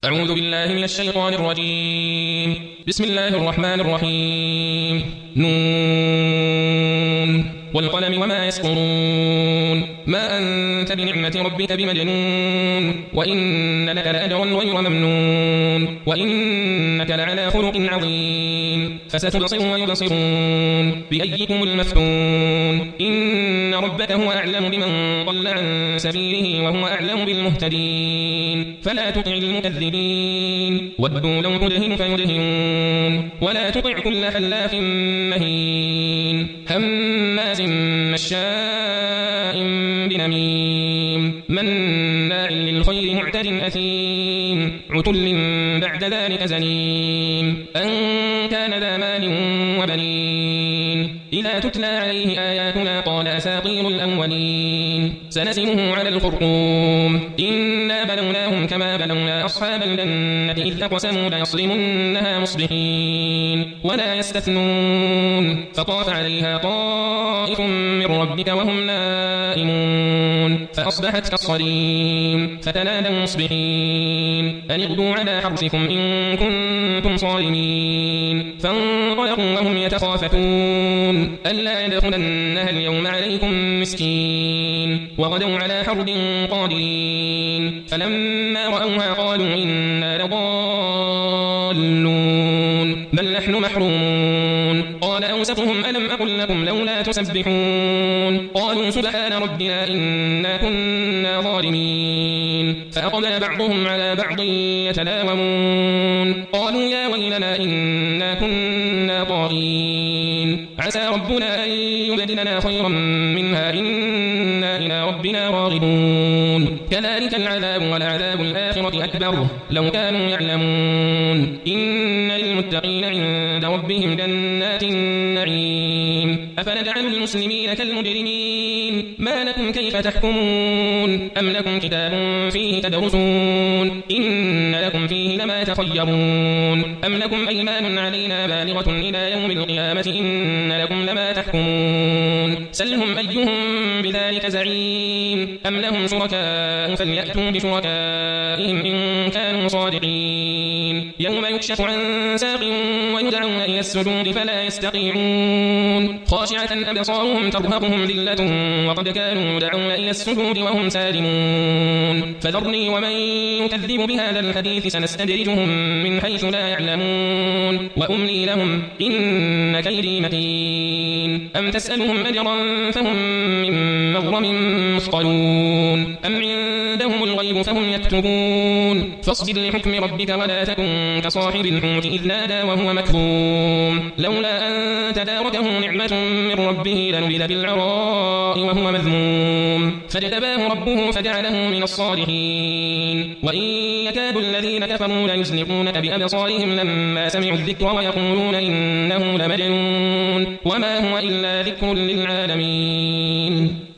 أعوذ بالله من الشيطان الرجيم. بسم الله الرحمن الرحيم. نون والقلم وما يسطرون. ما أنت بنعمة ربك بمجنون. وإن لك لأجرا غير ممنون. وإنك لعلى خلق عظيم. فستبصر ويبصرون بأيكم المفتون. إن ربك هو أعلم بمن ضل عن سبيله وهو أعلم بالمهتدين. فلا تطع المكذبين. ودوا لو تدهن فيدهنون. ولا تطع كل حلاف مهين هماز مشاء بنميم مناع للخير معتد أثيم عتل بعد ذلك زنيم أن كان ذا مال وبنين إذا تتلى عليه آياتنا قال أساطير الأولين سنسمه على الخرطوم إنا بلوناهم كما بلونا أصحاب الجنة إذ أقسموا ليصرمنها مصبحين ولا يستثنون فطاف عليها طائف من ربك وهم نائمون فأصبحت كالصريم فتنادوا مصبحين أن اغدوا على حرثكم إن كنتم صارمين فانطلقوا وهم يتخافتون ألا يدخلنها اليوم عليكم مسكين وغدوا على حرد قادرين فلما رأوها قالوا إنا لضالون بل نحن محرومون قال أوسطهم ألم أقل لكم لولا تسبحون قالوا سبحان ربنا إنا كنا ظالمين فأقبل بعضهم على بعض يتلاومون قالوا يا ويلنا إنا كنا طاغين عسى ربنا أن يبدلنا خيرا منها إنا إلى ربنا راغبون كذلك العذاب ولعذاب الآخرة أكبر لو كانوا يعلمون إن للمتقين عند ربهم جنات النعيم أفنجعل المسلمين كالمجرمين ما لكم كيف تحكمون أم لكم كتاب فيه تدرسون إن لكم فيه لما تخيرون أم لكم أيمان علينا بالغة إلى يوم القيامة إن لكم لما تحكمون سلهم أيهم بذلك زعيم أم لهم شركاء فليأتوا بشركائهم إن كانوا صادقين يوم يكشف عن ساق ويدعون إلى السجود فلا يستطيعون خاشعة أبصارهم ترهقهم ذلة وقد كانوا يدعون إلى السجود وهم سالمون فذرني ومن يكذب بهذا الحديث سنستدرجهم من حيث لا يعلمون وأملي لهم إن كيدي متين أم تسألهم أجرا فهم من مغرم مثقلون أم عندهم الغيب فهم يكتبون فاصبر لحكم ربك ولا تكن كصاحب الحوت إذ نادى وهو مكظوم لولا أن تداركه نعمة من ربه لنبذ بالعراء وهو مذموم فاجتباه ربه فجعله من الصالحين وإن يكاد الذين كفروا ليزلقونك بأبصارهم لما سمعوا الذكر ويقولون إنه لمجنون وما هو إلا ذكر للعالمين